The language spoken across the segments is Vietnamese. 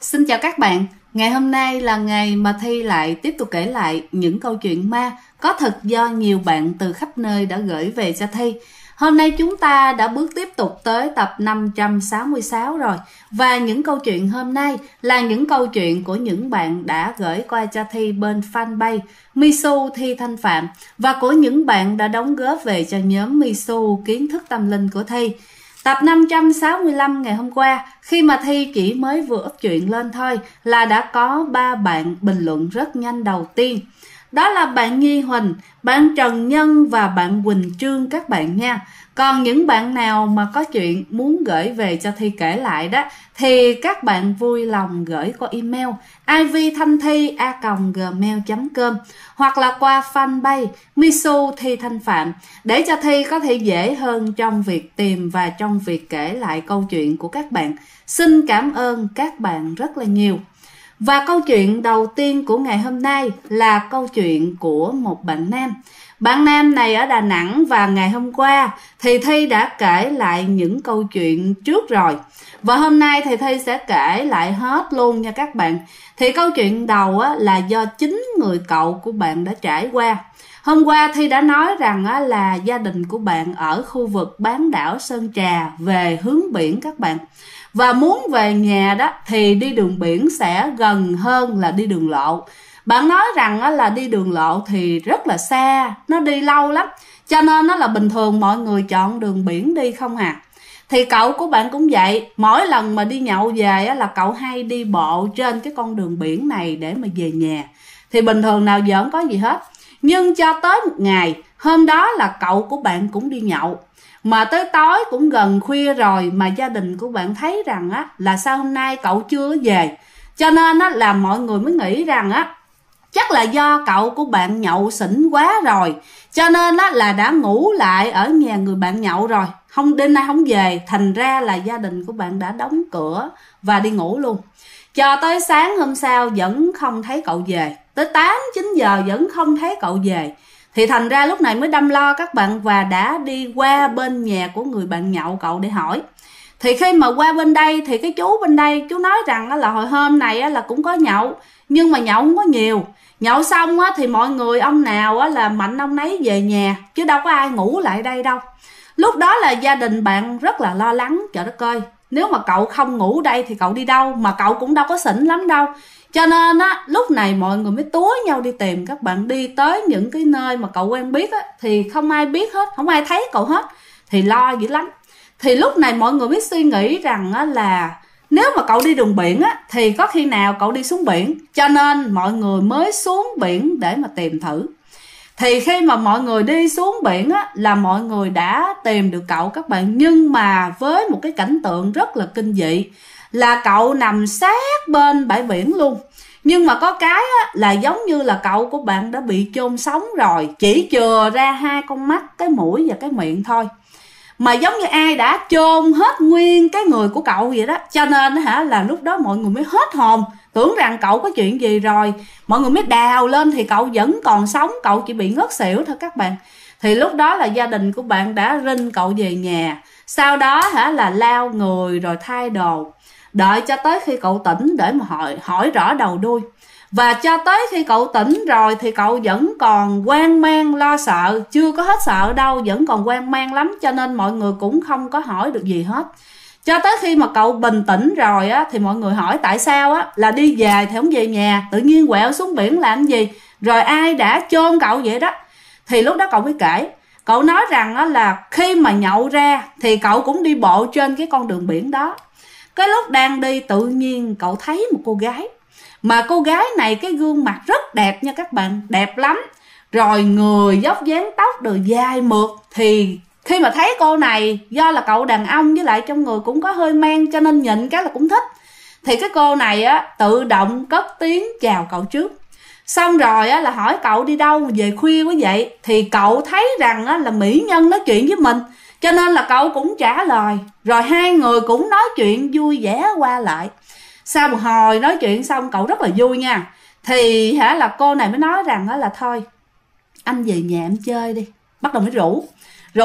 Xin chào các bạn, ngày hôm nay là ngày mà Thi lại tiếp tục kể lại những câu chuyện ma có thật do nhiều bạn từ khắp nơi đã gửi về cho Thi. Hôm nay chúng ta đã bước tiếp tục tới tập 566 rồi. Và những câu chuyện hôm nay là những câu chuyện của những bạn đã gửi qua cho Thi bên fanpage Misu Thi Thanh Phạm và của những bạn đã đóng góp về cho nhóm Misu Kiến Thức Tâm Linh của Thi. Tập 565 ngày hôm qua, khi mà Thi chỉ mới vừa up chuyện lên thôi là đã có 3 bạn bình luận rất nhanh đầu tiên. Đó là bạn Nhi Huỳnh, bạn Trần Nhân và bạn Quỳnh Trương các bạn nha. Còn những bạn nào mà có chuyện muốn gửi về cho Thi kể lại đó thì các bạn vui lòng gửi qua email ivthanthi@gmail.com hoặc là qua fanpage Misu Thi Thanh Phạm để cho Thi có thể dễ hơn trong việc tìm và trong việc kể lại câu chuyện của các bạn. Xin cảm ơn các bạn rất là nhiều. Và câu chuyện đầu tiên của ngày hôm nay là câu chuyện của một bạn nam. Bạn nam này ở Đà Nẵng và ngày hôm qua thì Thi đã kể lại những câu chuyện trước rồi. Và hôm nay thì Thi sẽ kể lại hết luôn nha các bạn. Thì câu chuyện đầu là do chính người cậu của bạn đã trải qua. Hôm qua Thi đã nói rằng là gia đình của bạn ở khu vực bán đảo Sơn Trà về hướng biển các bạn. Và muốn về nhà đó thì đi đường biển sẽ gần hơn là đi đường lộ. Bạn nói rằng là đi đường lộ thì rất là xa, nó đi lâu lắm. Cho nên nó là bình thường mọi người chọn đường biển đi không à. Thì cậu của bạn cũng vậy, mỗi lần mà đi nhậu về là cậu hay đi bộ trên cái con đường biển này để mà về nhà. Thì bình thường nào giờ không có gì hết. Nhưng cho tới một ngày, hôm đó là cậu của bạn cũng đi nhậu. Mà tới tối cũng gần khuya rồi mà gia đình của bạn thấy rằng là sao hôm nay cậu chưa về. Cho nên là mọi người mới nghĩ rằng chắc là do cậu của bạn nhậu xỉn quá rồi. Cho nên là đã ngủ lại ở nhà người bạn nhậu rồi. Đêm nay không về, thành ra là gia đình của bạn đã đóng cửa và đi ngủ luôn. Cho tới sáng hôm sau vẫn không thấy cậu về. Tới 8-9 giờ vẫn không thấy cậu về. Thì thành ra lúc này mới đâm lo các bạn và đã đi qua bên nhà của người bạn nhậu cậu để hỏi. Thì khi mà qua bên đây thì cái chú bên đây chú nói rằng là hồi hôm này là cũng có nhậu. Nhưng mà nhậu không có nhiều. Nhậu xong thì mọi người ông nào là mạnh ông nấy về nhà. Chứ đâu có ai ngủ lại đây đâu. Lúc đó là gia đình bạn rất là lo lắng. Trời đất ơi, nếu mà cậu không ngủ đây thì cậu đi đâu. Mà cậu cũng đâu có xỉn lắm đâu. Cho nên lúc này mọi người mới túa nhau đi tìm. Các bạn đi tới những cái nơi mà cậu quen biết thì không ai biết hết, không ai thấy cậu hết. Thì lo dữ lắm. Thì lúc này mọi người mới suy nghĩ rằng là nếu mà cậu đi đường biển thì có khi nào cậu đi xuống biển. Cho nên mọi người mới xuống biển để mà tìm thử. Thì khi mà mọi người đi xuống biển là mọi người đã tìm được cậu các bạn. Nhưng mà với một cái cảnh tượng rất là kinh dị là cậu nằm sát bên bãi biển luôn. Nhưng mà có cái là giống như là cậu của bạn đã bị chôn sống rồi. Chỉ chừa ra 2 con mắt, cái mũi và cái miệng thôi. Mà giống như ai đã chôn hết nguyên cái người của cậu vậy đó. Cho nên là lúc đó mọi người mới hết hồn, tưởng rằng cậu có chuyện gì rồi. Mọi người mới đào lên thì cậu vẫn còn sống, cậu chỉ bị ngất xỉu thôi các bạn. Thì lúc đó là gia đình của bạn đã rinh cậu về nhà. Sau đó là lau người rồi thay đồ. Đợi cho tới khi cậu tỉnh để mà hỏi rõ đầu đuôi. Và cho tới khi cậu tỉnh rồi thì cậu vẫn còn hoang mang lo sợ. Chưa có hết sợ đâu, vẫn còn hoang mang lắm. Cho nên mọi người cũng không có hỏi được gì hết. Cho tới khi mà cậu bình tĩnh rồi thì mọi người hỏi tại sao là đi về thì không về nhà, tự nhiên quẹo xuống biển làm gì, rồi ai đã chôn cậu vậy đó. Thì lúc đó cậu mới kể. Cậu nói rằng là khi mà nhậu ra thì cậu cũng đi bộ trên cái con đường biển đó. Cái lúc đang đi tự nhiên cậu thấy một cô gái. Mà cô gái này cái gương mặt rất đẹp nha các bạn, đẹp lắm. Rồi người dốc dáng tóc đời dài mượt. Thì khi mà thấy cô này, do là cậu đàn ông với lại trong người cũng có hơi men cho nên nhìn cái là cũng thích. Thì cái cô này tự động cất tiếng chào cậu trước. Xong rồi là hỏi cậu đi đâu mà về khuya quá vậy. Thì cậu thấy rằng là mỹ nhân nói chuyện với mình. Cho nên là cậu cũng trả lời. Rồi hai người cũng nói chuyện vui vẻ qua lại. Sau một hồi nói chuyện xong cậu rất là vui nha. Thì là cô này mới nói rằng là thôi anh về nhà em chơi đi. Bắt đầu mới rủ. Rủ thì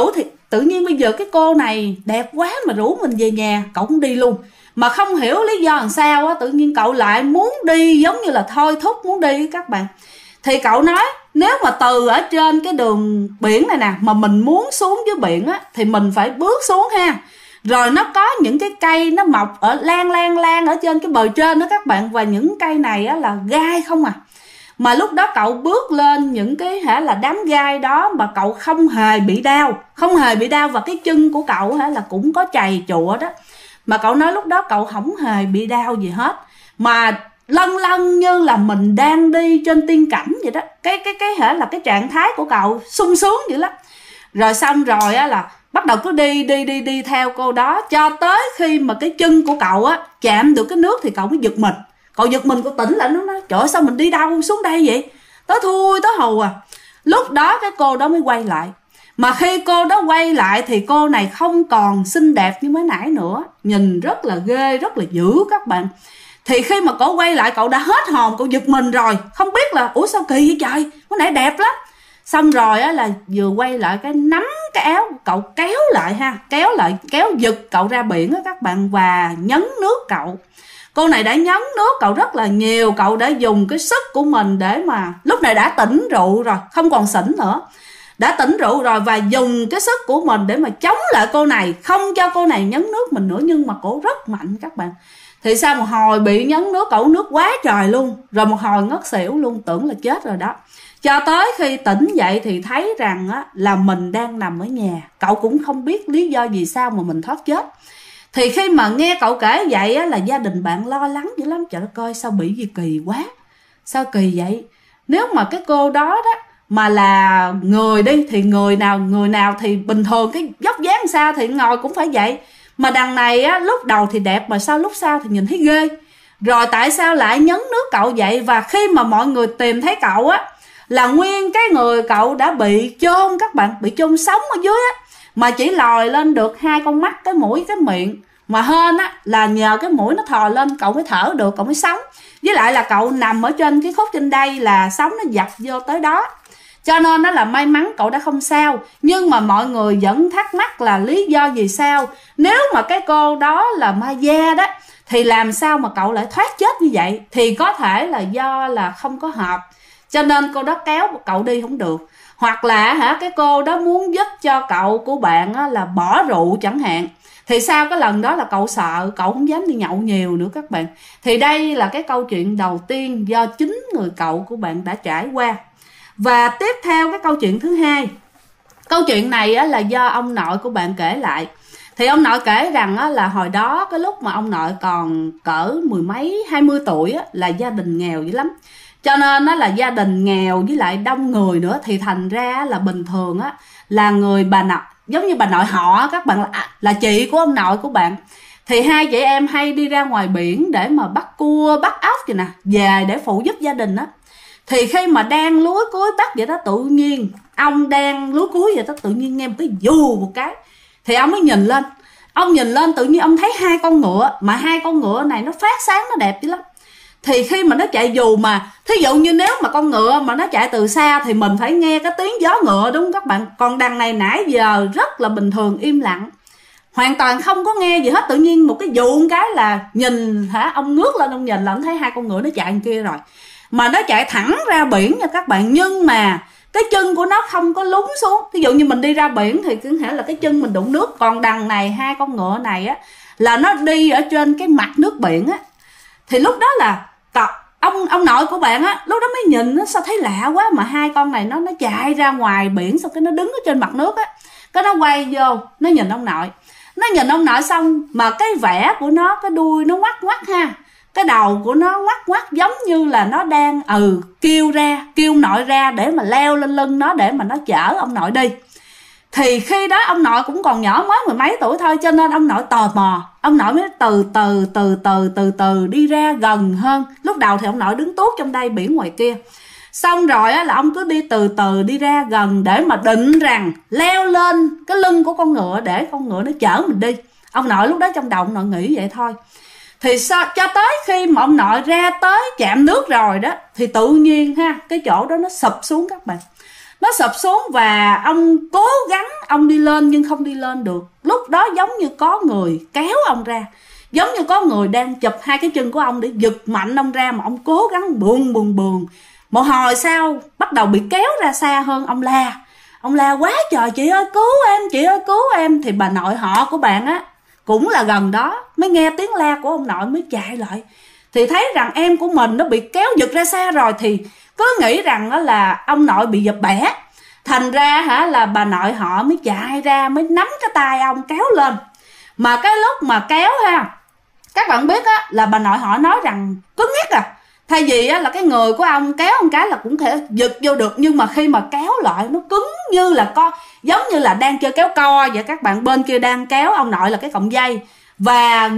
tự nhiên bây giờ cái cô này đẹp quá mà rủ mình về nhà, cậu cũng đi luôn. Mà không hiểu lý do làm sao á, tự nhiên cậu lại muốn đi, giống như là thôi thúc muốn đi các bạn. Thì cậu nói nếu mà từ ở trên cái đường biển này nè mà mình muốn xuống dưới biển á thì mình phải bước xuống ha. Rồi nó có những cái cây nó mọc ở lan ở trên cái bờ trên đó các bạn. Và những cây này á là gai không à. Mà lúc đó cậu bước lên những cái là đám gai đó mà cậu không hề bị đau. Không hề bị đau, và cái chân của cậu là cũng có chày chụa đó. Mà cậu nói lúc đó cậu không hề bị đau gì hết. Mà lân như là mình đang đi trên tiên cảnh vậy đó. Là cái trạng thái của cậu sung sướng vậy lắm. Rồi xong rồi á là bắt đầu cứ đi theo cô đó, cho tới khi mà cái chân của cậu á chạm được cái nước thì cậu mới giật mình. Cậu giật mình, cậu tỉnh lại, nó nói trời ơi, sao mình đi đâu xuống đây vậy, tới thui tới hù à. Lúc đó cái cô đó mới quay lại. Mà khi cô đó quay lại thì cô này không còn xinh đẹp như mới nãy nữa, nhìn rất là ghê, rất là dữ các bạn. Thì khi mà cậu quay lại, cậu đã hết hồn, cậu giật mình rồi, không biết là ủa sao kỳ vậy trời, mới nãy đẹp lắm. Xong rồi á là vừa quay lại cái nắm cái áo cậu kéo lại ha, kéo giật cậu ra biển á các bạn, và nhấn nước cậu. Cô này đã nhấn nước cậu rất là nhiều, cậu đã dùng cái sức của mình để mà lúc này đã tỉnh rượu rồi, không còn xỉn nữa. Đã tỉnh rượu rồi và dùng cái sức của mình để mà chống lại cô này, không cho cô này nhấn nước mình nữa, nhưng mà cổ rất mạnh các bạn. Thì sau một hồi bị nhấn nước, cậu nước quá trời luôn, rồi một hồi ngất xỉu luôn, tưởng là chết rồi đó. Cho tới khi tỉnh dậy thì thấy rằng á, là mình đang nằm ở nhà. Cậu cũng không biết lý do gì sao mà mình thoát chết. Thì khi mà nghe cậu kể vậy á, là gia đình bạn lo lắng dữ lắm. Trời đất ơi, sao bị gì kỳ quá, sao kỳ vậy. Nếu mà cái cô đó đó mà là người đi thì người nào thì bình thường, cái vóc dáng sao thì ngồi cũng phải vậy. Mà đằng này á, lúc đầu thì đẹp mà sao lúc sau thì nhìn thấy ghê. Rồi tại sao lại nhấn nước cậu vậy. Và khi mà mọi người tìm thấy cậu á, là nguyên cái người cậu đã bị chôn các bạn, bị chôn sống ở dưới á, mà chỉ lòi lên được 2 con mắt, cái mũi, cái miệng. Mà hên á là nhờ cái mũi nó thò lên cậu mới thở được, cậu mới sống. Với lại là cậu nằm ở trên cái khúc trên đây là sóng nó dập vô tới đó, cho nên nó là may mắn cậu đã không sao. Nhưng mà mọi người vẫn thắc mắc là lý do gì sao. Nếu mà cái cô đó là ma da đó thì làm sao mà cậu lại thoát chết như vậy. Thì có thể là do là không có hợp, cho nên cô đó kéo cậu đi không được. Hoặc là cái cô đó muốn giúp cho cậu của bạn là bỏ rượu chẳng hạn. Thì sau cái lần đó là cậu sợ, cậu không dám đi nhậu nhiều nữa các bạn. Thì đây là cái câu chuyện đầu tiên do chính người cậu của bạn đã trải qua. Và tiếp theo cái câu chuyện thứ hai. Câu chuyện này là do ông nội của bạn kể lại. Thì ông nội kể rằng là hồi đó cái lúc mà ông nội còn cỡ 10 mấy 20 tuổi là gia đình nghèo dữ lắm. Cho nên là gia đình nghèo với lại đông người nữa, thì thành ra là bình thường là người bà nội, giống như bà nội họ các bạn, là chị của ông nội của bạn. Thì hai chị em hay đi ra ngoài biển để mà bắt cua, bắt ốc vậy nè, về để phụ giúp gia đình á. Thì khi mà đang lúi cuối bắt vậy đó, tự nhiên ông đang lúi cuối vậy đó, tự nhiên nghe một cái dù một cái. Thì ông mới nhìn lên. Ông nhìn lên tự nhiên ông thấy 2 con ngựa, mà 2 con ngựa này nó phát sáng, nó đẹp dữ lắm. Thì khi mà nó chạy dù, mà thí dụ như nếu mà con ngựa mà nó chạy từ xa thì mình phải nghe cái tiếng gió ngựa, đúng không các bạn? Còn đằng này nãy giờ rất là bình thường, im lặng, hoàn toàn không có nghe gì hết. Tự nhiên một cái vụ một cái là nhìn ông ngước lên, ông nhìn là ông thấy 2 con ngựa nó chạy bên kia rồi. Mà nó chạy thẳng ra biển nha các bạn. Nhưng mà cái chân của nó không có lún xuống. Ví dụ như mình đi ra biển thì cứ là cái chân mình đụng nước. Còn đằng này 2 con ngựa này là nó đi ở trên cái mặt nước biển á. Thì lúc đó là ông nội của bạn lúc đó mới nhìn, nó sao thấy lạ quá, mà 2 con này nó chạy ra ngoài biển, xong cái nó đứng ở trên mặt nước á. Cái nó quay vô, nó nhìn ông nội. Nó nhìn ông nội xong mà cái vẻ của nó, cái đuôi nó ngoắc ngoắc ha, cái đầu của nó ngoắc ngoắc giống như là nó đang kêu nội ra để mà leo lên lưng nó để mà nó chở ông nội đi. Thì khi đó ông nội cũng còn nhỏ, mới 10 mấy tuổi thôi, cho nên ông nội tò mò, ông nội mới từ từ đi ra gần hơn. Lúc đầu thì ông nội đứng tuốt trong đây, biển ngoài kia. Xong rồi là ông cứ đi từ từ đi ra gần để mà định rằng leo lên cái lưng của con ngựa để con ngựa nó chở mình đi. Ông nội lúc đó trong đầu ông nội nghĩ vậy thôi. Thì cho tới khi mà ông nội ra tới chạm nước rồi đó, thì tự nhiên cái chỗ đó nó sụp xuống các bạn. Nó sụp xuống và ông cố gắng ông đi lên nhưng không đi lên được. Lúc đó giống như có người kéo ông ra, giống như có người đang chụp hai cái chân của ông để giật mạnh ông ra, mà ông cố gắng buồn. Một hồi sau bắt đầu bị kéo ra xa hơn. Ông la quá trời, chị ơi cứu em, chị ơi cứu em. Thì bà nội họ của bạn á cũng là gần đó, mới nghe tiếng la của ông nội mới chạy lại. Thì thấy rằng em của mình nó bị kéo giật ra xa rồi, thì cứ nghĩ rằng đó là ông nội bị giật bẻ. Thành ra là bà nội họ mới chạy ra, mới nắm cái tay ông kéo lên. Mà cái lúc mà kéo các bạn biết là bà nội họ nói rằng cứng nhắc thay vì là cái người của ông kéo một cái là cũng thể giật vô được, nhưng mà khi mà kéo lại nó cứng như là giống như là đang chơi kéo co vậy. Các bạn bên kia đang kéo ông nội là cái cọng dây, và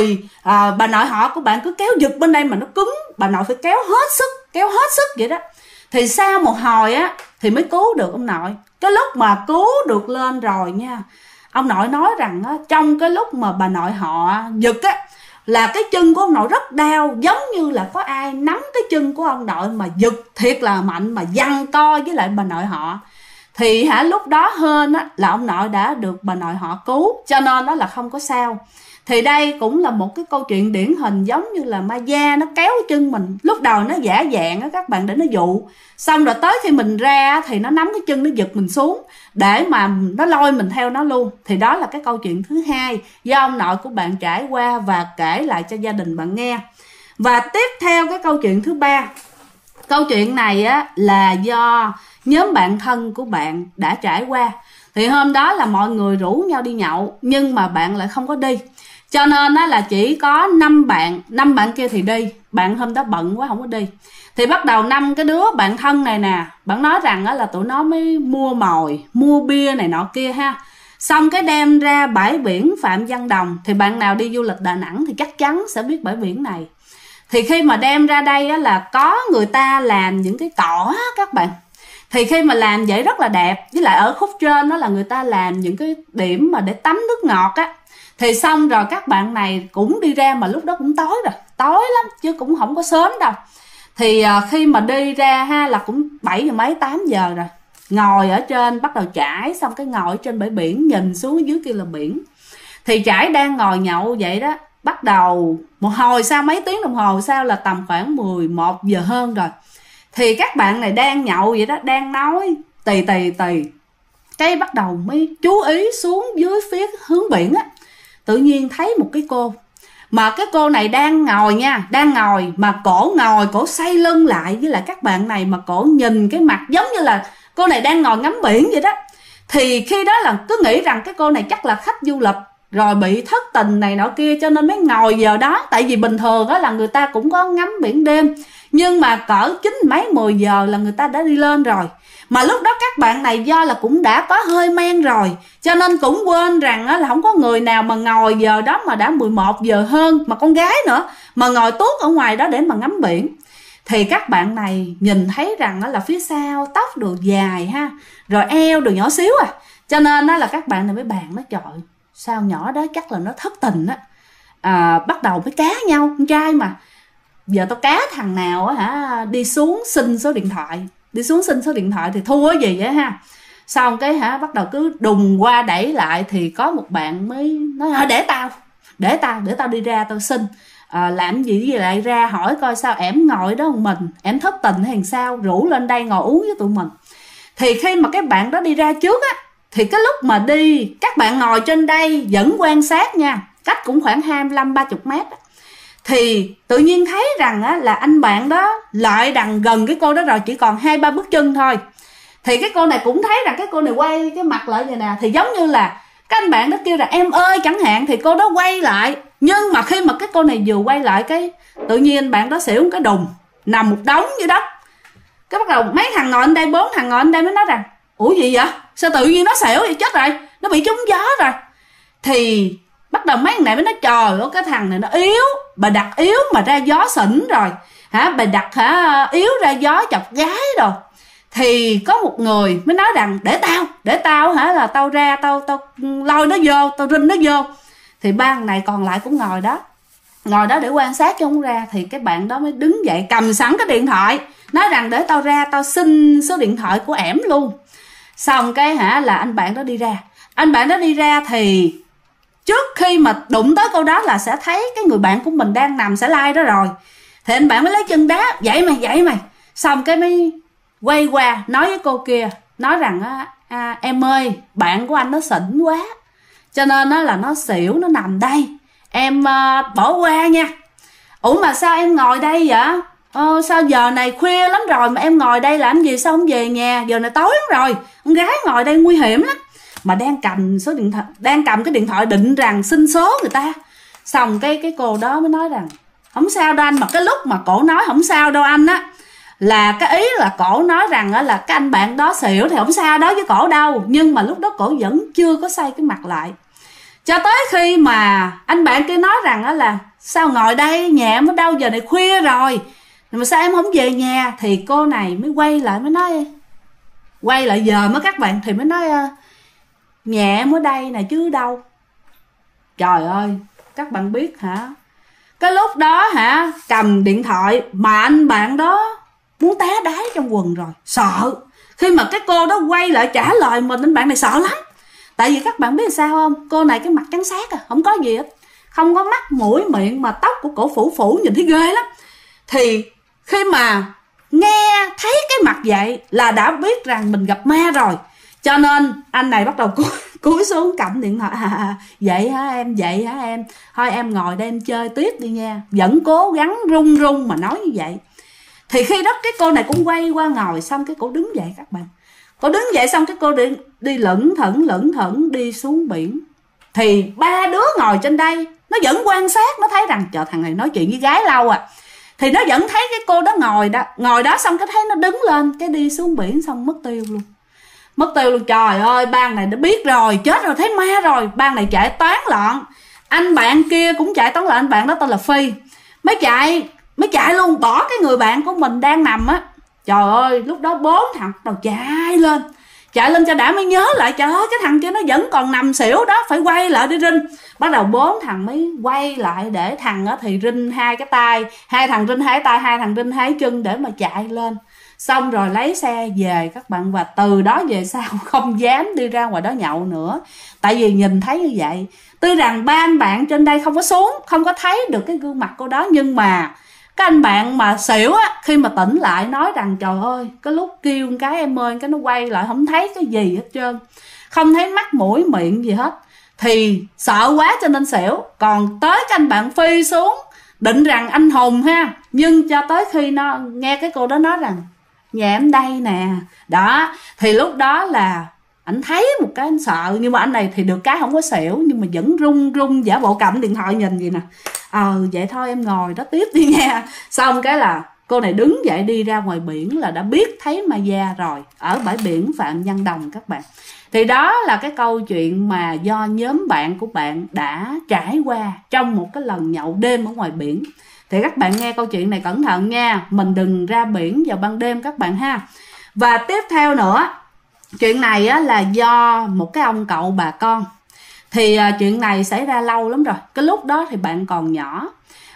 bà nội họ của bạn cứ kéo giật bên đây mà nó cứng, bà nội phải kéo hết sức vậy đó. Thì sau một hồi thì mới cứu được ông nội. Cái lúc mà cứu được lên rồi nha, ông nội nói rằng trong cái lúc mà bà nội họ giật là cái chân của ông nội rất đau, giống như là có ai nắm cái chân của ông nội mà giật thiệt là mạnh, mà giằng co với lại bà nội họ. Thì lúc đó hên là ông nội đã được bà nội họ cứu, cho nên đó là không có sao. Thì đây cũng là một cái câu chuyện điển hình, giống như là ma da nó kéo chân mình. Lúc đầu nó giả dạng các bạn, để nó dụ, xong rồi tới khi mình ra thì nó nắm cái chân, nó giật mình xuống để mà nó lôi mình theo nó luôn. Thì đó là cái câu chuyện thứ hai do ông nội của bạn trải qua và kể lại cho gia đình bạn nghe. Và tiếp theo cái câu chuyện thứ ba. Câu chuyện này là do nhóm bạn thân của bạn đã trải qua. Thì hôm đó là mọi người rủ nhau đi nhậu, nhưng mà bạn lại không có đi, cho nên là chỉ có 5 bạn kia thì đi. Bạn hôm đó bận quá không có đi. Thì bắt đầu 5 cái đứa bạn thân này nè, bạn nói rằng là tụi nó mới mua mồi, mua bia này nọ kia xong cái đem ra bãi biển Phạm Văn Đồng. Thì bạn nào đi du lịch Đà Nẵng thì chắc chắn sẽ biết bãi biển này. Thì khi mà đem ra đây là có người ta làm những cái cỏ các bạn. Thì khi mà làm vậy rất là đẹp, với lại ở khúc trên đó là người ta làm những cái điểm mà để tắm nước ngọt Thì xong rồi các bạn này cũng đi ra, mà lúc đó cũng tối rồi, tối lắm chứ cũng không có sớm đâu. Thì khi mà đi ra là cũng 7 giờ mấy 8 giờ rồi. Ngồi ở trên, bắt đầu Trải xong cái ngồi ở trên bãi biển, nhìn xuống ở dưới kia là biển. Thì Trải đang ngồi nhậu vậy đó, bắt đầu một hồi sau, mấy tiếng đồng hồ sau là tầm khoảng 11 giờ hơn rồi. Thì các bạn này đang nhậu vậy đó, đang nói tì cái bắt đầu mới chú ý xuống dưới phía hướng biển tự nhiên thấy một cái cô, mà cái cô này đang ngồi đang ngồi mà cổ xoay lưng lại với lại các bạn này, mà cổ nhìn cái mặt giống như là cô này đang ngồi ngắm biển vậy đó. Thì khi đó là cứ nghĩ rằng cái cô này chắc là khách du lịch rồi bị thất tình này nọ kia, cho nên mới ngồi giờ đó. Tại vì bình thường là người ta cũng có ngắm biển đêm, nhưng mà cỡ 9 mấy 10 giờ là người ta đã đi lên rồi. Mà lúc đó các bạn này do là cũng đã có hơi men rồi, cho nên cũng quên rằng là không có người nào mà ngồi giờ đó mà đã 11 giờ hơn, mà con gái nữa, mà ngồi tuốt ở ngoài đó để mà ngắm biển. Thì các bạn này nhìn thấy rằng là phía sau tóc đồ dài rồi eo đồ nhỏ xíu cho nên là các bạn này mới bàn nói trời, sao nhỏ đó chắc là nó thất tình bắt đầu mới cá nhau. Con trai mà, giờ tao cá thằng nào đi xuống xin số điện thoại, thì thua cái gì vậy Xong cái bắt đầu cứ đùng qua đẩy lại. Thì có một bạn mới nói để tao đi ra tao xin. Làm gì lại ra hỏi coi sao em ngồi đó một mình, em thất tình hay sao, rủ lên đây ngồi uống với tụi mình. Thì khi mà cái bạn đó đi ra trước thì cái lúc mà đi, các bạn ngồi trên đây vẫn quan sát cách cũng khoảng 25-30 mét thì tự nhiên thấy rằng là anh bạn đó lại đằng gần cái cô đó rồi, chỉ còn 2-3 bước chân thôi. Thì cái cô này cũng thấy rằng cái cô này quay cái mặt lại vậy nè, thì giống như là cái anh bạn đó kêu là em ơi chẳng hạn, thì cô đó quay lại. Nhưng mà khi mà cái cô này vừa quay lại cái tự nhiên anh bạn đó xỉu một cái đùng, nằm một đống dưới đất. Cái bắt đầu mấy thằng ngồi ở đây, 4 thằng ngồi ở đây mới nói rằng ủa gì vậy, sao tự nhiên nó xỉu vậy, chết rồi, nó bị trúng gió rồi. Thì bắt đầu mấy thằng này mới nói trời ơi cái thằng này nó yếu, bà đặt yếu mà ra gió xỉn rồi bà đặt yếu ra gió chọc gái rồi. Thì có một người mới nói rằng để tao là tao ra tao lôi nó vô, tao rinh nó vô. Thì ba thằng này còn lại cũng ngồi đó. ngồi đó để quan sát chứ không ra. Thì cái bạn đó mới đứng dậy cầm sẵn cái điện thoại, nói rằng để tao ra tao xin số điện thoại của ẻm luôn. Xong cái là anh bạn đó đi ra. Anh bạn đó đi ra thì trước khi mà đụng tới câu đó là sẽ thấy cái người bạn của mình đang nằm sẽ lai đó rồi. Thì anh bạn mới lấy chân đá, dậy mày. Xong cái mới quay qua nói với cô kia, nói rằng em ơi, bạn của anh nó xỉn quá, cho nên là nó xỉu, nó nằm đây, em bỏ qua nha. Ủa mà sao em ngồi đây vậy? Sao giờ này khuya lắm rồi mà em ngồi đây làm gì, sao không về nhà, giờ này tối lắm rồi, con gái ngồi đây nguy hiểm lắm. Mà đang cầm cái điện thoại định rằng xin số người ta. Xong cái cô đó mới nói rằng không sao đâu anh. Mà cái lúc mà cổ nói không sao đâu anh á, là cái ý là cổ nói rằng là cái anh bạn đó xỉu thì không sao đó với cổ đâu. Nhưng mà lúc đó cổ vẫn chưa có xoay cái mặt lại, cho tới khi mà anh bạn kia nói rằng là sao ngồi đây, nhà em ở đâu, giờ này khuya rồi mà sao em không về nhà. Thì cô này mới quay lại mới nói, quay lại giờ mới các bạn, thì mới nói nhà em ở đây nè chứ đâu. Trời ơi, các bạn biết hả, cái lúc đó cầm điện thoại mà anh bạn đó muốn té đái trong quần rồi, sợ. Khi mà cái cô đó quay lại trả lời mình, anh bạn này sợ lắm. Tại vì các bạn biết sao không, cô này cái mặt trắng xác không có gì hết, không có mắt mũi miệng, mà tóc của cổ phủ nhìn thấy ghê lắm. Thì khi mà nghe thấy cái mặt vậy là đã biết rằng mình gặp ma rồi. Cho nên anh này bắt đầu cúi xuống cầm điện thoại. Vậy hả em, thôi em ngồi đây em chơi tiếp đi nha. Vẫn cố gắng run mà nói như vậy. Thì khi đó cái cô này cũng quay qua ngồi, xong cái cô đứng dậy các bạn. Cô đứng dậy xong cái cô đi lững thững đi xuống biển. Thì ba đứa ngồi trên đây nó vẫn quan sát, nó thấy rằng trời, thằng này nói chuyện với gái lâu à. Thì nó vẫn thấy cái cô đó ngồi đó xong cái thấy nó đứng lên, cái đi xuống biển xong mất tiêu luôn. Trời ơi, ban này đã biết rồi, chết rồi, thấy ma rồi. Ban này chạy toán loạn. Anh bạn kia cũng chạy toán loạn. Anh bạn đó tên là Phi, mới chạy luôn, bỏ cái người bạn của mình đang nằm á. Trời ơi, lúc đó 4 thằng đầu chạy lên cho đã, mới nhớ lại trời ơi cái thằng kia nó vẫn còn nằm xỉu đó, phải quay lại đi rinh. Bắt đầu 4 thằng mới quay lại, để thằng á thì rinh 2 cái tay, 2 thằng rinh 2 tay, 2 thằng rinh 2 chân để mà chạy lên. Xong rồi lấy xe về các bạn. Và từ đó về sau không dám đi ra ngoài đó nhậu nữa. Tại vì nhìn thấy như vậy, tuy rằng ba anh bạn trên đây không có xuống, không có thấy được cái gương mặt cô đó, nhưng mà cái anh bạn mà xỉu á, khi mà tỉnh lại nói rằng trời ơi, cái lúc kêu cái em ơi, cái nó quay lại không thấy cái gì hết trơn, không thấy mắt mũi miệng gì hết. Thì sợ quá cho nên xỉu. Còn tới cái anh bạn Phi xuống định rằng anh hùng ha, nhưng cho tới khi nó nghe cái cô đó nói rằng nhà em đây nè đó, thì lúc đó là anh thấy một cái anh sợ. Nhưng mà anh này thì được cái không có xỉu, nhưng mà vẫn run giả bộ cầm điện thoại nhìn gì nè. Vậy thôi em ngồi đó tiếp đi nha. Xong cái là cô này đứng dậy đi ra ngoài biển, là đã biết thấy ma da rồi, ở bãi biển Phạm Văn Đồng các bạn. Thì đó là cái câu chuyện mà do nhóm bạn của bạn đã trải qua trong một cái lần nhậu đêm ở ngoài biển. Thì các bạn nghe câu chuyện này cẩn thận nha, mình đừng ra biển vào ban đêm các bạn ha. Và tiếp theo nữa, chuyện này á, là do một cái ông cậu bà con. Thì chuyện này xảy ra lâu lắm rồi. Cái lúc đó thì bạn còn nhỏ.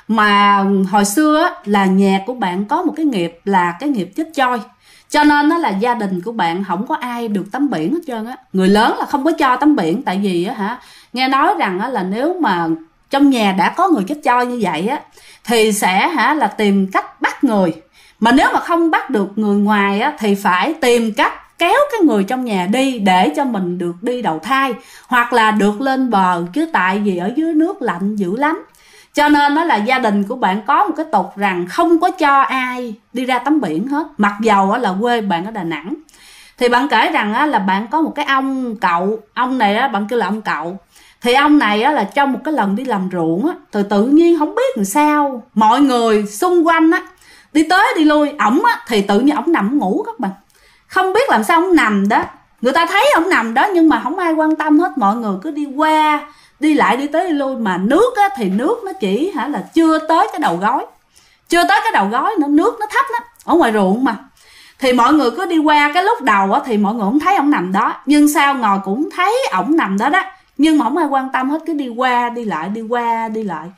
Mà hồi xưa á, là nhà của bạn có một cái nghiệp là cái nghiệp chết choi. Cho nên đó là gia đình của bạn không có ai được tắm biển hết trơn á. Người lớn là không có cho tắm biển. Tại vì á, nghe nói rằng á, là nếu mà trong nhà đã có người chết choi như vậy á, thì sẽ là tìm cách bắt người. Mà nếu mà không bắt được người ngoài á, thì phải tìm cách kéo cái người trong nhà đi để cho mình được đi đầu thai, hoặc là được lên bờ. Chứ tại vì ở dưới nước lạnh dữ lắm. Cho nên đó là gia đình của bạn có một cái tục rằng không có cho ai đi ra tắm biển hết. Mặc dầu là quê bạn ở Đà Nẵng. Thì bạn kể rằng là bạn có một cái ông cậu. Ông này bạn kêu là ông cậu. Thì ông này là trong một cái lần đi làm ruộng á, thì tự nhiên không biết làm sao mọi người xung quanh á, đi tới đi lui, ổng á thì tự nhiên ổng nằm ngủ các bạn. Không biết làm sao ổng nằm đó. Người ta thấy ổng nằm đó nhưng mà không ai quan tâm hết. Mọi người cứ đi qua đi lại, đi tới đi lui. Mà nước á thì nước nó chỉ là chưa tới cái đầu gối. Chưa tới cái đầu gối nữa, nước nó thấp lắm, ở ngoài ruộng mà. Thì mọi người cứ đi qua. Cái lúc đầu á thì mọi người không thấy ổng nằm đó, nhưng sau ngồi cũng thấy ổng nằm đó đó, nhưng mà không ai quan tâm hết. Cứ đi qua đi lại, đi qua đi lại.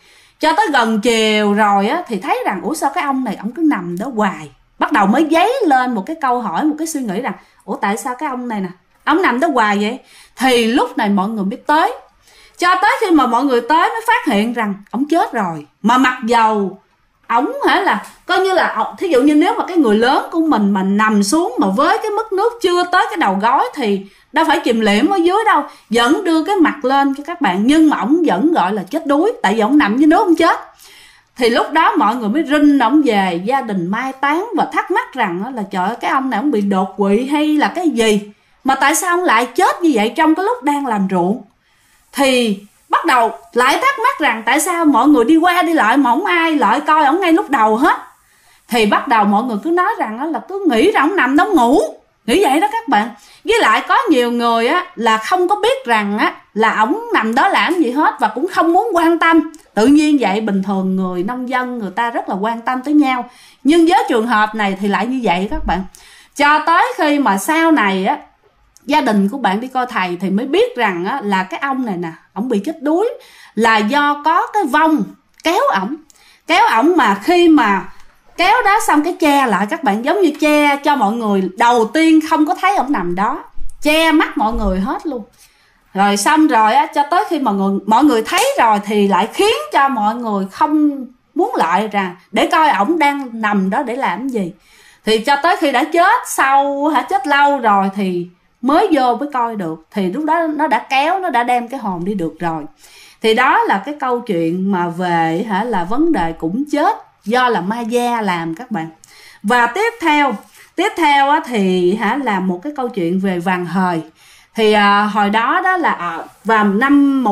Cho tới gần chiều rồi á, thì thấy rằng ủa sao cái ông này ông cứ nằm đó hoài. Bắt đầu mới dấy lên một cái câu hỏi, một cái suy nghĩ rằng ủa tại sao cái ông này nè, ông nằm đó hoài vậy. Thì lúc này mọi người mới tới. Cho tới khi mà mọi người tới mới phát hiện rằng ông chết rồi. Mà mặc dầu ổng là coi như là, thí dụ như nếu mà cái người lớn của mình mà nằm xuống mà với cái mức nước chưa tới cái đầu gối thì đâu phải chìm liệm ở dưới đâu, vẫn đưa cái mặt lên cho các bạn, nhưng mà ổng vẫn gọi là chết đuối, tại vì ổng nằm dưới nước ổng chết. Thì lúc đó mọi người mới rinh ổng về, gia đình mai táng và thắc mắc rằng là trời ơi, cái ông này ổng bị đột quỵ hay là cái gì mà tại sao ông lại chết như vậy trong cái lúc đang làm ruộng. Thì bắt đầu lại thắc mắc rằng tại sao mọi người đi qua đi lại mà không ai lại coi ổng ngay lúc đầu hết. Thì bắt đầu mọi người cứ nói rằng là cứ nghĩ rằng ổng nằm đó ngủ, nghĩ vậy đó các bạn. Với lại có nhiều người là không có biết rằng là ổng nằm đó làm gì hết và cũng không muốn quan tâm. Tự nhiên vậy, bình thường người nông dân người ta rất là quan tâm tới nhau, nhưng với trường hợp này thì lại như vậy các bạn. Cho tới khi mà sau này gia đình của bạn đi coi thầy thì mới biết rằng là cái ông này nè, ổng bị chết đuối là do có cái vong kéo ổng mà khi mà kéo đó xong cái che lại các bạn, giống như che cho mọi người đầu tiên không có thấy ổng nằm đó, che mắt mọi người hết luôn. Rồi xong rồi cho tới khi mà mọi người thấy rồi thì lại khiến cho mọi người không muốn lại rằng để coi ổng đang nằm đó để làm gì. Thì cho tới khi đã chết sau chết lâu rồi thì mới vô mới coi được. Thì lúc đó nó đã kéo, nó đã đem cái hồn đi được rồi. Thì đó là cái câu chuyện mà về là vấn đề cũng chết do là ma da làm các bạn. Và tiếp theo thì là một cái câu chuyện về vàng hời. Thì hồi đó là vào năm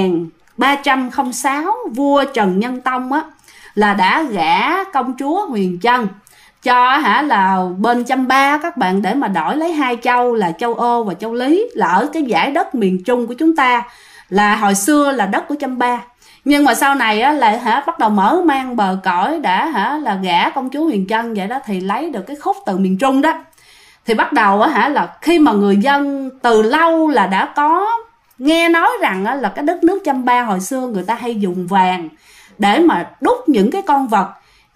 1306, vua Trần Nhân Tông là đã gả công chúa Huyền Trân cho là bên Chăm Ba các bạn, để mà đổi lấy hai châu là châu Ô và châu Lý, là ở cái dải đất miền Trung của chúng ta, là hồi xưa là đất của Chăm Ba. Nhưng mà sau này lại bắt đầu mở mang bờ cõi, đã là gả công chúa Huyền Trân vậy đó, thì lấy được cái khúc từ miền Trung đó. Thì bắt đầu là khi mà người dân từ lâu là đã có nghe nói rằng là cái đất nước Chăm Ba hồi xưa người ta hay dùng vàng để mà đúc những cái con vật,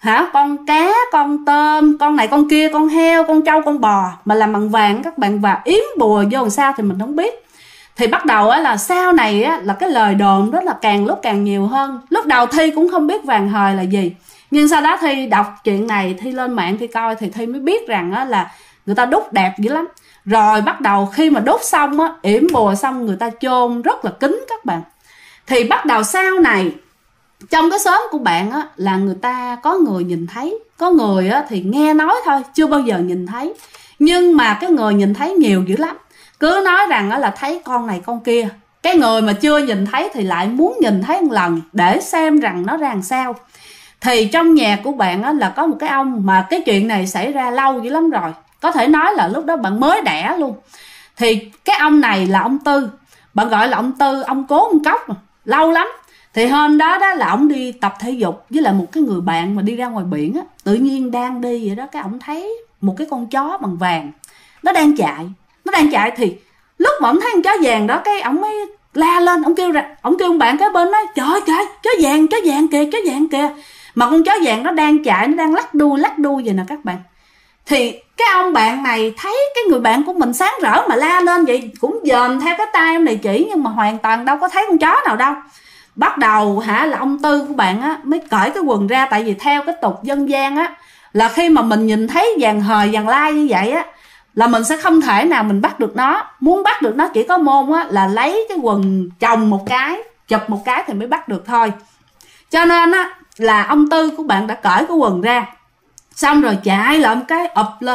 con cá, con tôm, con này con kia, con heo, con trâu, con bò mà làm bằng vàng các bạn, và yếm bùa vô làm sao thì mình không biết. Thì bắt đầu là sau này là cái lời đồn đó là càng lúc càng nhiều hơn. Lúc đầu Thi cũng không biết vàng hời là gì, nhưng sau đó Thi đọc chuyện này, Thi lên mạng Thi coi thì Thi mới biết rằng là người ta đúc đẹp dữ lắm. Rồi bắt đầu khi mà đúc xong yểm bùa xong người ta chôn rất là kín các bạn. Thì bắt đầu sau này trong cái xóm của bạn là người ta có người nhìn thấy, có người thì nghe nói thôi, chưa bao giờ nhìn thấy. Nhưng mà cái người nhìn thấy nhiều dữ lắm, cứ nói rằng là thấy con này con kia. Cái người mà chưa nhìn thấy thì lại muốn nhìn thấy một lần để xem rằng nó ra làm sao. Thì trong nhà của bạn là có một cái ông mà cái chuyện này xảy ra lâu dữ lắm rồi, có thể nói là lúc đó bạn mới đẻ luôn. Thì cái ông này là ông Tư, bạn gọi là ông Tư, ông Cố ông Cốc mà, lâu lắm. Thì hôm đó là ông đi tập thể dục với lại một cái người bạn mà đi ra ngoài biển tự nhiên đang đi vậy đó, cái ông thấy một cái con chó bằng vàng nó đang chạy. Thì lúc mà ông thấy con chó vàng đó, cái ông mới la lên, ông kêu ông bạn cái bên nói trời chó vàng kìa. Mà con chó vàng nó đang chạy, nó đang lắc đuôi vậy nè các bạn. Thì cái ông bạn này thấy cái người bạn của mình sáng rỡ mà la lên vậy, cũng dòm theo cái tay ông này chỉ, nhưng mà hoàn toàn đâu có thấy con chó nào đâu. Bắt đầu là ông Tư của bạn mới cởi cái quần ra, tại vì theo cái tục dân gian là khi mà mình nhìn thấy vàng hời vàng lai như vậy là mình sẽ không thể nào mình bắt được nó. Muốn bắt được nó chỉ có môn là lấy cái quần chồng một cái, chụp một cái thì mới bắt được thôi. Cho nên là ông Tư của bạn đã cởi cái quần ra, xong rồi chạy lại một cái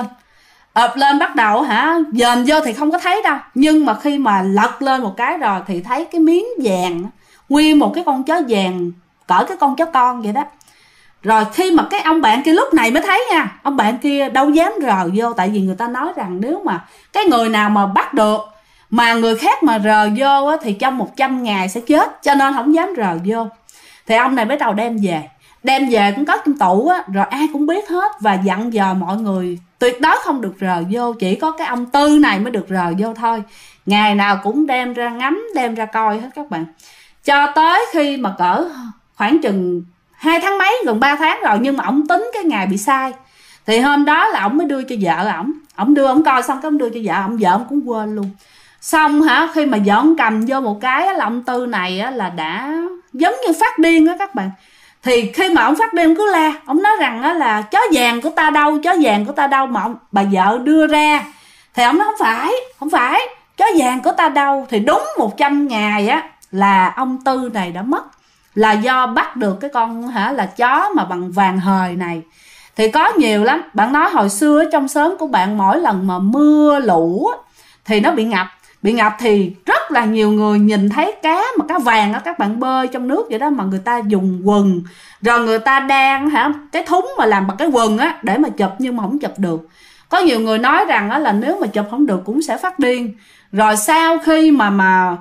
ập lên bắt đầu dòm vô thì không có thấy đâu. Nhưng mà khi mà lật lên một cái rồi thì thấy cái miếng vàng, nguyên một cái con chó vàng cỡ cái con chó con vậy đó. Rồi khi mà cái ông bạn kia lúc này mới thấy nha, ông bạn kia đâu dám rờ vô, tại vì người ta nói rằng nếu mà cái người nào mà bắt được mà người khác mà rờ vô thì trong 100 ngày sẽ chết, cho nên không dám rờ vô. Thì ông này bắt đầu đem về cũng có trong tủ rồi ai cũng biết hết, và dặn dò mọi người tuyệt đối không được rờ vô, chỉ có cái ông Tư này mới được rờ vô thôi. Ngày nào cũng đem ra ngắm, đem ra coi hết các bạn. Cho tới khi mà cỡ khoảng chừng 2 tháng mấy, gần 3 tháng rồi, nhưng mà ổng tính cái ngày bị sai. Thì hôm đó là ổng mới đưa cho vợ ổng đưa, ổng coi xong cái ổng đưa cho vợ ổng cũng quên luôn. Xong khi mà vợ ổng cầm vô một cái là ông Tư này là đã giống như phát điên á các bạn. Thì khi mà ổng phát điên ổng cứ la, ổng nói rằng là chó vàng của ta đâu, chó vàng của ta đâu, mà bà vợ đưa ra thì ổng nói không phải chó vàng của ta đâu. Thì đúng 100 ngày là ông Tư này đã mất, là do bắt được cái con là chó mà bằng vàng hời này. Thì có nhiều lắm, bạn nói hồi xưa ở trong xóm của bạn mỗi lần mà mưa lũ thì nó bị ngập thì rất là nhiều người nhìn thấy cá mà cá vàng đó, các bạn bơi trong nước vậy đó, mà người ta dùng quần, rồi người ta đang cái thúng mà làm bằng cái quần để mà chụp, nhưng mà không chụp được. Có nhiều người nói rằng là nếu mà chụp không được cũng sẽ phát điên. Rồi sau khi mà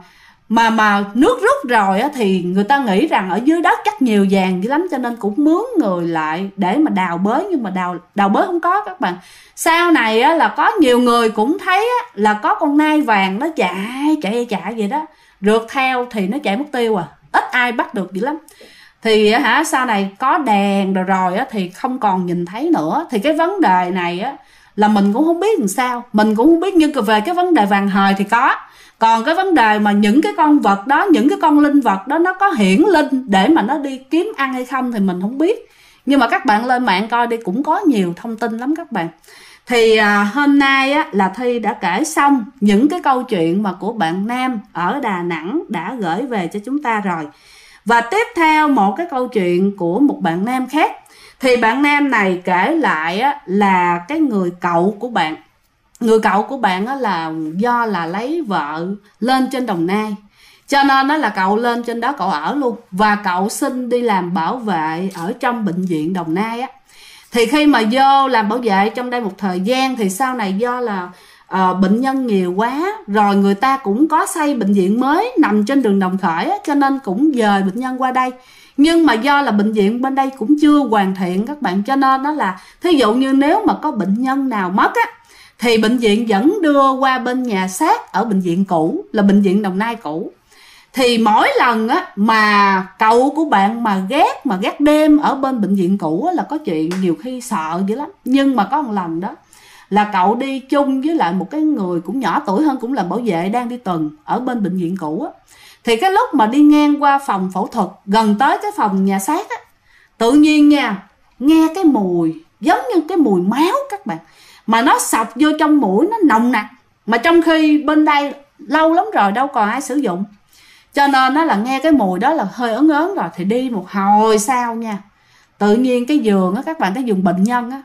nước rút rồi thì người ta nghĩ rằng ở dưới đất chắc nhiều vàng dữ lắm, cho nên cũng mướn người lại để mà đào bới, nhưng mà đào bới không có các bạn. Sau này là có nhiều người cũng thấy là có con nai vàng nó chạy vậy đó, rượt theo thì nó chạy mất tiêu ít ai bắt được dữ lắm. Thì sau này có đèn rồi thì không còn nhìn thấy nữa. Thì cái vấn đề này là mình cũng không biết làm sao, mình cũng không biết. Nhưng về cái vấn đề vàng hời thì có, còn cái vấn đề mà những cái con vật đó, những cái con linh vật đó nó có hiển linh để mà nó đi kiếm ăn hay không thì mình không biết. Nhưng mà các bạn lên mạng coi đi, cũng có nhiều thông tin lắm các bạn. Thì hôm nay là Thi đã kể xong những cái câu chuyện mà của bạn Nam ở Đà Nẵng đã gửi về cho chúng ta rồi. Và tiếp theo một cái câu chuyện của một bạn Nam khác. Thì bạn Nam này kể lại là cái người cậu của bạn. Người cậu của bạn là do là lấy vợ lên trên Đồng Nai, cho nên là cậu lên trên đó cậu ở luôn. Và cậu xin đi làm bảo vệ ở trong bệnh viện Đồng Nai Thì khi mà vô làm bảo vệ trong đây một thời gian thì sau này do là bệnh nhân nhiều quá, rồi người ta cũng có xây bệnh viện mới nằm trên đường Đồng Khởi cho nên cũng dời bệnh nhân qua đây. Nhưng mà do là bệnh viện bên đây cũng chưa hoàn thiện các bạn, cho nên là thí dụ như nếu mà có bệnh nhân nào mất thì bệnh viện vẫn đưa qua bên nhà xác ở bệnh viện cũ, là bệnh viện Đồng Nai cũ. Thì mỗi lần mà cậu của bạn mà gác đêm ở bên bệnh viện cũ là có chuyện nhiều khi sợ dữ lắm. Nhưng mà có một lần đó là cậu đi chung với lại một cái người cũng nhỏ tuổi hơn, cũng là bảo vệ, đang đi tuần ở bên bệnh viện cũ Thì cái lúc mà đi ngang qua phòng phẫu thuật, gần tới cái phòng nhà xác tự nhiên nha, nghe cái mùi giống như cái mùi máu các bạn, mà nó xộc vô trong mũi, nó nồng nặc. Mà trong khi bên đây lâu lắm rồi đâu còn ai sử dụng, cho nên nó là nghe cái mùi đó là hơi ớn rồi. Thì đi một hồi sau nha, tự nhiên cái giường các bạn, cái giường bệnh nhân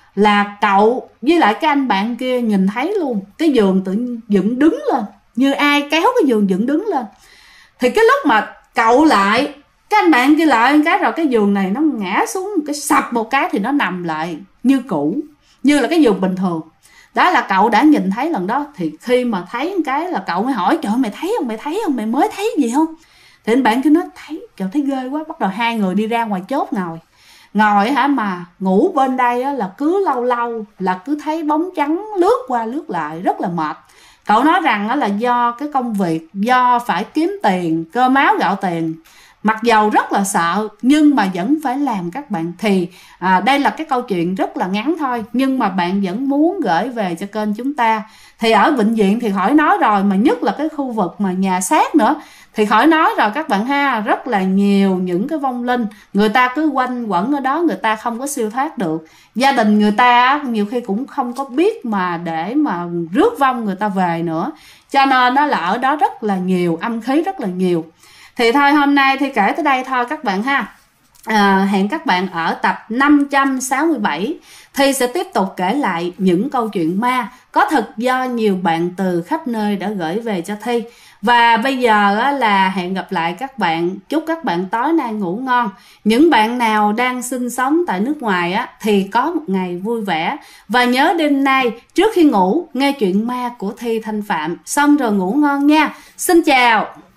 là cậu với lại cái anh bạn kia nhìn thấy luôn. Cái giường tự nhiên dựng đứng lên, như ai kéo cái giường dựng đứng lên. Thì cái lúc mà cậu lại, cái anh bạn kia lại cái, rồi cái giường này nó ngã xuống cái sập một cái thì nó nằm lại như cũ, như là cái giường bình thường. Đó là cậu đã nhìn thấy lần đó. Thì khi mà thấy cái là cậu mới hỏi: trời, mày thấy không, mày mới thấy gì không? Thì anh bạn kia nói: thấy, trời, thấy ghê quá. Bắt đầu hai người đi ra ngoài chốt ngồi mà ngủ bên đây là cứ lâu lâu là cứ thấy bóng trắng lướt qua lướt lại, rất là mệt. Cậu nói rằng là do cái công việc, do phải kiếm tiền, cơm áo gạo tiền, mặc dầu rất là sợ nhưng mà vẫn phải làm các bạn. Thì đây là cái câu chuyện rất là ngắn thôi, nhưng mà bạn vẫn muốn gửi về cho kênh chúng ta. Thì ở bệnh viện thì khỏi nói rồi, mà nhất là cái khu vực mà nhà xác nữa thì khỏi nói rồi các bạn ha. Rất là nhiều những cái vong linh, người ta cứ quanh quẩn ở đó, người ta không có siêu thoát được. Gia đình người ta nhiều khi cũng không có biết mà để mà rước vong người ta về nữa, cho nên là ở đó rất là nhiều âm khí, rất là nhiều. Thì thôi hôm nay thì kể tới đây thôi các bạn ha. Hẹn các bạn ở tập 567. Thi sẽ tiếp tục kể lại những câu chuyện ma có thật do nhiều bạn từ khắp nơi đã gửi về cho Thi. Và bây giờ là hẹn gặp lại các bạn. Chúc các bạn tối nay ngủ ngon. Những bạn nào đang sinh sống tại nước ngoài thì có một ngày vui vẻ. Và nhớ đêm nay trước khi ngủ nghe chuyện ma của Thi Thanh Phạm, xong rồi ngủ ngon nha. Xin chào.